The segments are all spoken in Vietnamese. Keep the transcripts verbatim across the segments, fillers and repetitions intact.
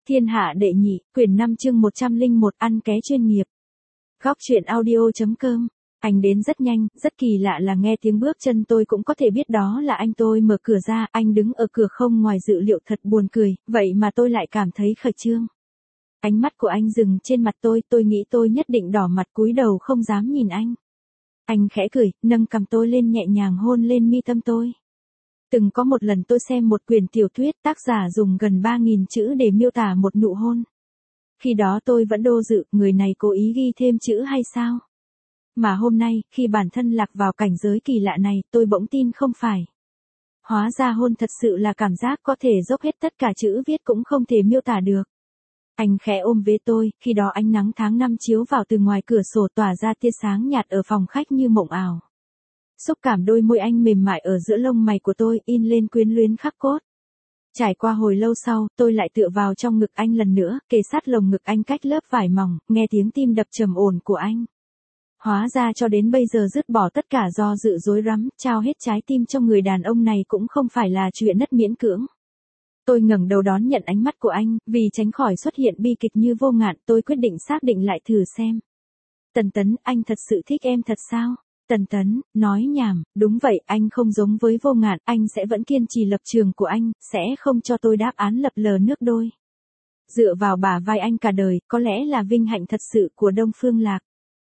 Thiên hạ đệ nhị, quyển năm chương một trăm lẻ một ăn ké chuyên nghiệp. Góc truyện audio.com. Anh đến rất nhanh, rất kỳ lạ là nghe tiếng bước chân tôi cũng có thể biết đó là anh. Tôi mở cửa ra, anh đứng ở cửa không ngoài dự liệu, thật buồn cười, vậy mà tôi lại cảm thấy khẩn trương. Ánh mắt của anh dừng trên mặt tôi, tôi nghĩ tôi nhất định đỏ mặt cúi đầu không dám nhìn anh. Anh khẽ cười, nâng cằm tôi lên nhẹ nhàng hôn lên mi tâm tôi. Từng có một lần tôi xem một quyển tiểu thuyết, tác giả dùng gần ba nghìn chữ để miêu tả một nụ hôn. Khi đó tôi vẫn đô dự, người này cố ý ghi thêm chữ hay sao? Mà hôm nay, khi bản thân lạc vào cảnh giới kỳ lạ này, tôi bỗng tin không phải. Hóa ra hôn thật sự là cảm giác có thể dốc hết tất cả chữ viết cũng không thể miêu tả được. Anh khẽ ôm vế tôi, khi đó ánh nắng tháng năm chiếu vào từ ngoài cửa sổ tỏa ra tia sáng nhạt ở phòng khách như mộng ảo. Xúc cảm đôi môi anh mềm mại ở giữa lông mày của tôi in lên quyến luyến khắc cốt. Trải qua hồi lâu sau, tôi lại tựa vào trong ngực anh lần nữa, kề sát lồng ngực anh cách lớp vải mỏng, nghe tiếng tim đập trầm ổn của anh. Hóa ra cho đến bây giờ dứt bỏ tất cả do dự rối rắm, trao hết trái tim cho người đàn ông này cũng không phải là chuyện rất miễn cưỡng. Tôi ngẩng đầu đón nhận ánh mắt của anh, vì tránh khỏi xuất hiện bi kịch như Vô Ngạn, tôi quyết định xác định lại thử xem. Tần Tấn, anh thật sự thích em thật sao? Tần Tấn, nói nhảm, đúng vậy, anh không giống với Vô Ngạn, anh sẽ vẫn kiên trì lập trường của anh, sẽ không cho tôi đáp án lập lờ nước đôi. Dựa vào bả vai anh cả đời, có lẽ là vinh hạnh thật sự của Đông Phương Lạc.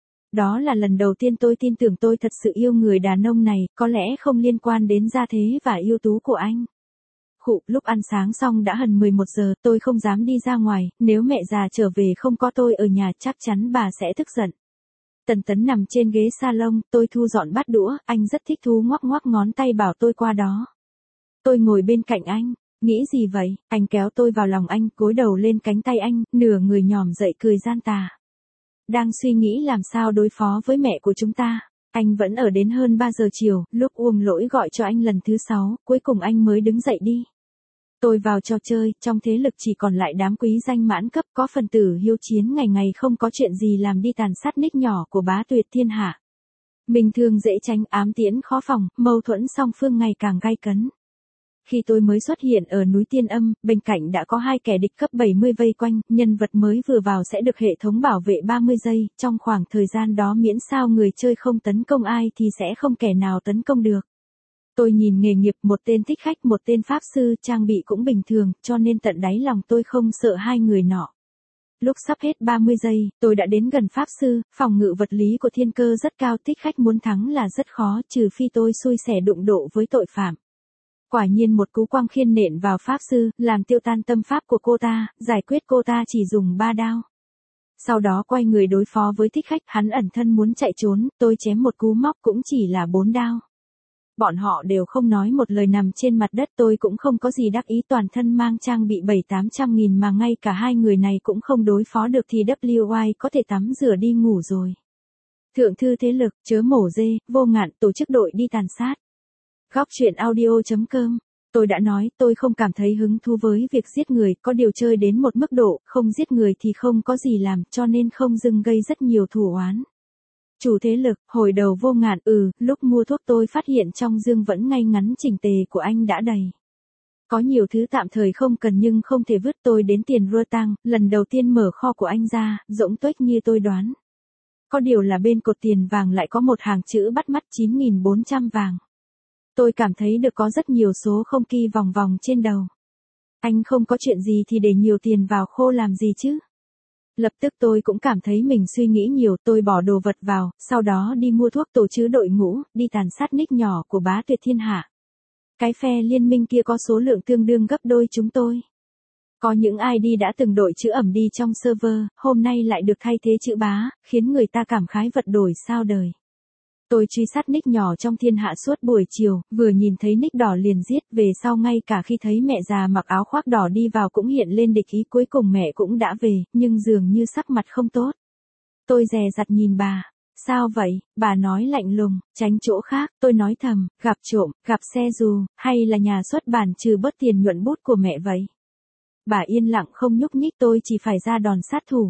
Đó là lần đầu tiên tôi tin tưởng tôi thật sự yêu người đàn ông này, có lẽ không liên quan đến gia thế và ưu tú của anh. Khụ, lúc ăn sáng xong đã gần mười một giờ, tôi không dám đi ra ngoài, nếu mẹ già trở về không có tôi ở nhà chắc chắn bà sẽ tức giận. Tần Tấn nằm trên ghế salon, tôi thu dọn bát đũa, anh rất thích thú ngoắc ngoắc ngón tay bảo tôi qua đó. Tôi ngồi bên cạnh anh, nghĩ gì vậy? Anh kéo tôi vào lòng anh, gối đầu lên cánh tay anh, nửa người nhòm dậy cười gian tà. Đang suy nghĩ làm sao đối phó với mẹ của chúng ta. Anh vẫn ở đến hơn ba giờ chiều, lúc Uông Lỗi gọi cho anh lần thứ sáu, cuối cùng anh mới đứng dậy đi. Tôi vào trò chơi, trong thế lực chỉ còn lại đám quý danh mãn cấp, có phần tử hiếu chiến ngày ngày không có chuyện gì làm đi tàn sát nick nhỏ của bá tuyệt thiên hạ. Mình thường dễ tránh, ám tiễn khó phòng, mâu thuẫn song phương ngày càng gay cấn. Khi tôi mới xuất hiện ở núi Tiên Âm, bên cạnh đã có hai kẻ địch cấp bảy mươi vây quanh, nhân vật mới vừa vào sẽ được hệ thống bảo vệ ba mươi giây, trong khoảng thời gian đó miễn sao người chơi không tấn công ai thì sẽ không kẻ nào tấn công được. Tôi nhìn nghề nghiệp, một tên thích khách, một tên pháp sư, trang bị cũng bình thường, cho nên tận đáy lòng tôi không sợ hai người nọ. Lúc sắp hết ba mươi giây, tôi đã đến gần pháp sư, phòng ngự vật lý của thiên cơ rất cao, thích khách muốn thắng là rất khó, trừ phi tôi xui xẻ đụng độ với tội phạm. Quả nhiên một cú quang khiên nện vào pháp sư, làm tiêu tan tâm pháp của cô ta, giải quyết cô ta chỉ dùng ba đao. Sau đó quay người đối phó với thích khách, hắn ẩn thân muốn chạy trốn, tôi chém một cú móc cũng chỉ là bốn đao. Bọn họ đều không nói một lời nằm trên mặt đất, tôi cũng không có gì đắc ý, toàn thân mang trang bị bảy tám trăm nghìn mà ngay cả hai người này cũng không đối phó được thì vê kép i có thể tắm rửa đi ngủ rồi. Thượng thư thế lực, chớ mổ dê, Vô Ngạn tổ chức đội đi tàn sát. Góc truyện audio.com. Tôi đã nói, tôi không cảm thấy hứng thú với việc giết người, có điều chơi đến một mức độ, không giết người thì không có gì làm, cho nên không dừng gây rất nhiều thù oán. Chủ thế lực, hồi đầu Vô Ngạn, ừ, lúc mua thuốc tôi phát hiện trong dương vẫn ngay ngắn chỉnh tề của anh đã đầy. Có nhiều thứ tạm thời không cần nhưng không thể vứt, tôi đến tiền rơ tang, lần đầu tiên mở kho của anh ra, rỗng tuếch như tôi đoán. Có điều là bên cột tiền vàng lại có một hàng chữ bắt mắt chín nghìn bốn trăm vàng. Tôi cảm thấy được có rất nhiều số không kỳ vòng vòng trên đầu. Anh không có chuyện gì thì để nhiều tiền vào khô làm gì chứ? Lập tức tôi cũng cảm thấy mình suy nghĩ nhiều, tôi bỏ đồ vật vào, sau đó đi mua thuốc, tổ chức đội ngũ, đi tàn sát nick nhỏ của bá tuyệt thiên hạ. Cái phe liên minh kia có số lượng tương đương gấp đôi chúng tôi. Có những i đê đã từng đội chữ ẩm đi trong server, hôm nay lại được thay thế chữ bá, khiến người ta cảm khái vật đổi sao đời. Tôi truy sát nick nhỏ trong thiên hạ suốt buổi chiều, vừa nhìn thấy nick đỏ liền giết, về sau ngay cả khi thấy mẹ già mặc áo khoác đỏ đi vào cũng hiện lên địch ý, cuối cùng mẹ cũng đã về, nhưng dường như sắc mặt không tốt. Tôi dè dặt nhìn bà, sao vậy, bà nói lạnh lùng, tránh chỗ khác, tôi nói thầm, gặp trộm, gặp xe dù, hay là nhà xuất bản trừ bớt tiền nhuận bút của mẹ vậy. Bà yên lặng không nhúc nhích, tôi chỉ phải ra đòn sát thủ.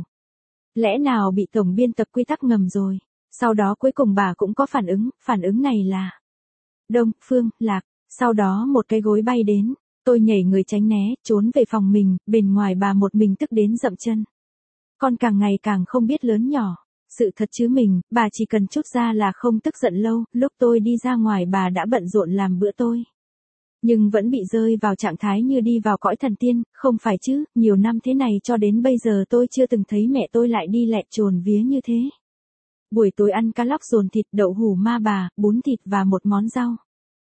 Lẽ nào bị tổng biên tập quy tắc ngầm rồi? Sau đó cuối cùng bà cũng có phản ứng, phản ứng này là Đông Phương Lạc, sau đó một cái gối bay đến, Tôi nhảy người tránh né, trốn về phòng mình, bên ngoài bà một mình tức đến dậm chân. Con càng ngày càng không biết lớn nhỏ. Sự thật chứ mình, bà chỉ cần chút ra là không tức giận lâu, lúc tôi đi ra ngoài bà đã bận rộn làm bữa tôi. Nhưng vẫn bị rơi vào trạng thái như đi vào cõi thần tiên, không phải chứ, nhiều năm thế này cho đến bây giờ tôi chưa từng thấy mẹ tôi lại đi lẹ chồn vía như thế. Buổi tối ăn cá lóc dồn thịt đậu hủ ma bà, bún thịt và một món rau.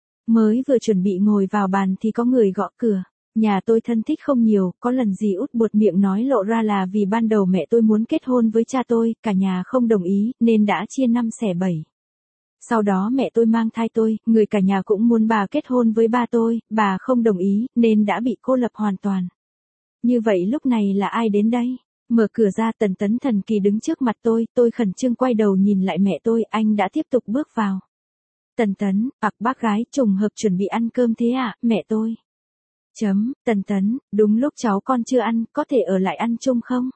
Mới vừa chuẩn bị ngồi vào bàn thì có người gõ cửa. Nhà tôi thân thích không nhiều, có lần dì út buột miệng nói lộ ra là vì ban đầu mẹ tôi muốn kết hôn với cha tôi, cả nhà không đồng ý, nên đã chia năm xẻ bảy. Sau đó mẹ tôi mang thai tôi, người cả nhà cũng muốn bà kết hôn với ba tôi, bà không đồng ý, nên đã bị cô lập hoàn toàn. Như vậy lúc này là ai đến đây? Mở cửa ra Tần Tấn thần kỳ đứng trước mặt tôi, tôi khẩn trương quay đầu nhìn lại mẹ tôi, anh đã tiếp tục bước vào. Tần Tấn, ặc bác gái, trùng hợp chuẩn bị ăn cơm thế à, mẹ tôi. Chấm, Tần Tấn, đúng lúc cháu con chưa ăn, có thể ở lại ăn chung không?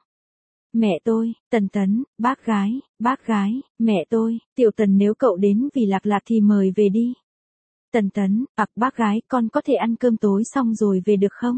Mẹ tôi, Tần Tấn, bác gái, bác gái, mẹ tôi, Tiểu Tần nếu cậu đến vì Lạc Lạc thì mời về đi. Tần Tấn, ặc bác gái, con có thể ăn cơm tối xong rồi về được không?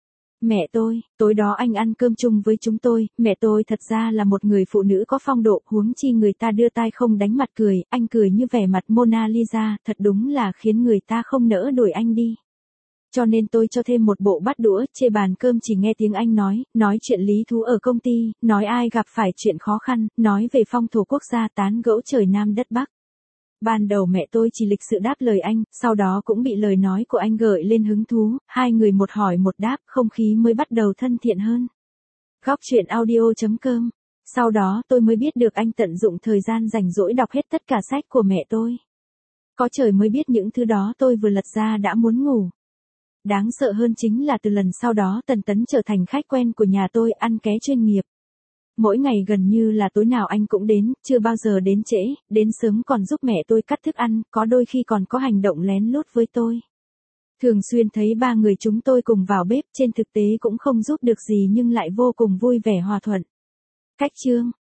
Mẹ tôi, tối đó anh ăn cơm chung với chúng tôi, mẹ tôi thật ra là một người phụ nữ có phong độ, huống chi người ta đưa tai không đánh mặt cười, anh cười như vẻ mặt Mona Lisa, thật đúng là khiến người ta không nỡ đuổi anh đi. Cho nên tôi cho thêm một bộ bát đũa, chê bàn cơm chỉ nghe tiếng anh nói, nói chuyện lý thú ở công ty, nói ai gặp phải chuyện khó khăn, nói về phong thổ quốc gia tán gẫu trời Nam đất Bắc. Ban đầu mẹ tôi chỉ lịch sự đáp lời anh, sau đó cũng bị lời nói của anh gợi lên hứng thú, hai người một hỏi một đáp, không khí mới bắt đầu thân thiện hơn. Góc truyện audio chấm com. Sau đó tôi mới biết được anh tận dụng thời gian rảnh rỗi đọc hết tất cả sách của mẹ tôi. Có trời mới biết những thứ đó tôi vừa lật ra đã muốn ngủ. Đáng sợ hơn chính là từ lần sau đó Tần Tấn trở thành khách quen của nhà tôi, ăn ké chuyên nghiệp. Mỗi ngày gần như là tối nào anh cũng đến, chưa bao giờ đến trễ, đến sớm còn giúp mẹ tôi cắt thức ăn, có đôi khi còn có hành động lén lút với tôi. Thường xuyên thấy ba người chúng tôi cùng vào bếp, trên thực tế cũng không giúp được gì nhưng lại vô cùng vui vẻ hòa thuận. Cách chương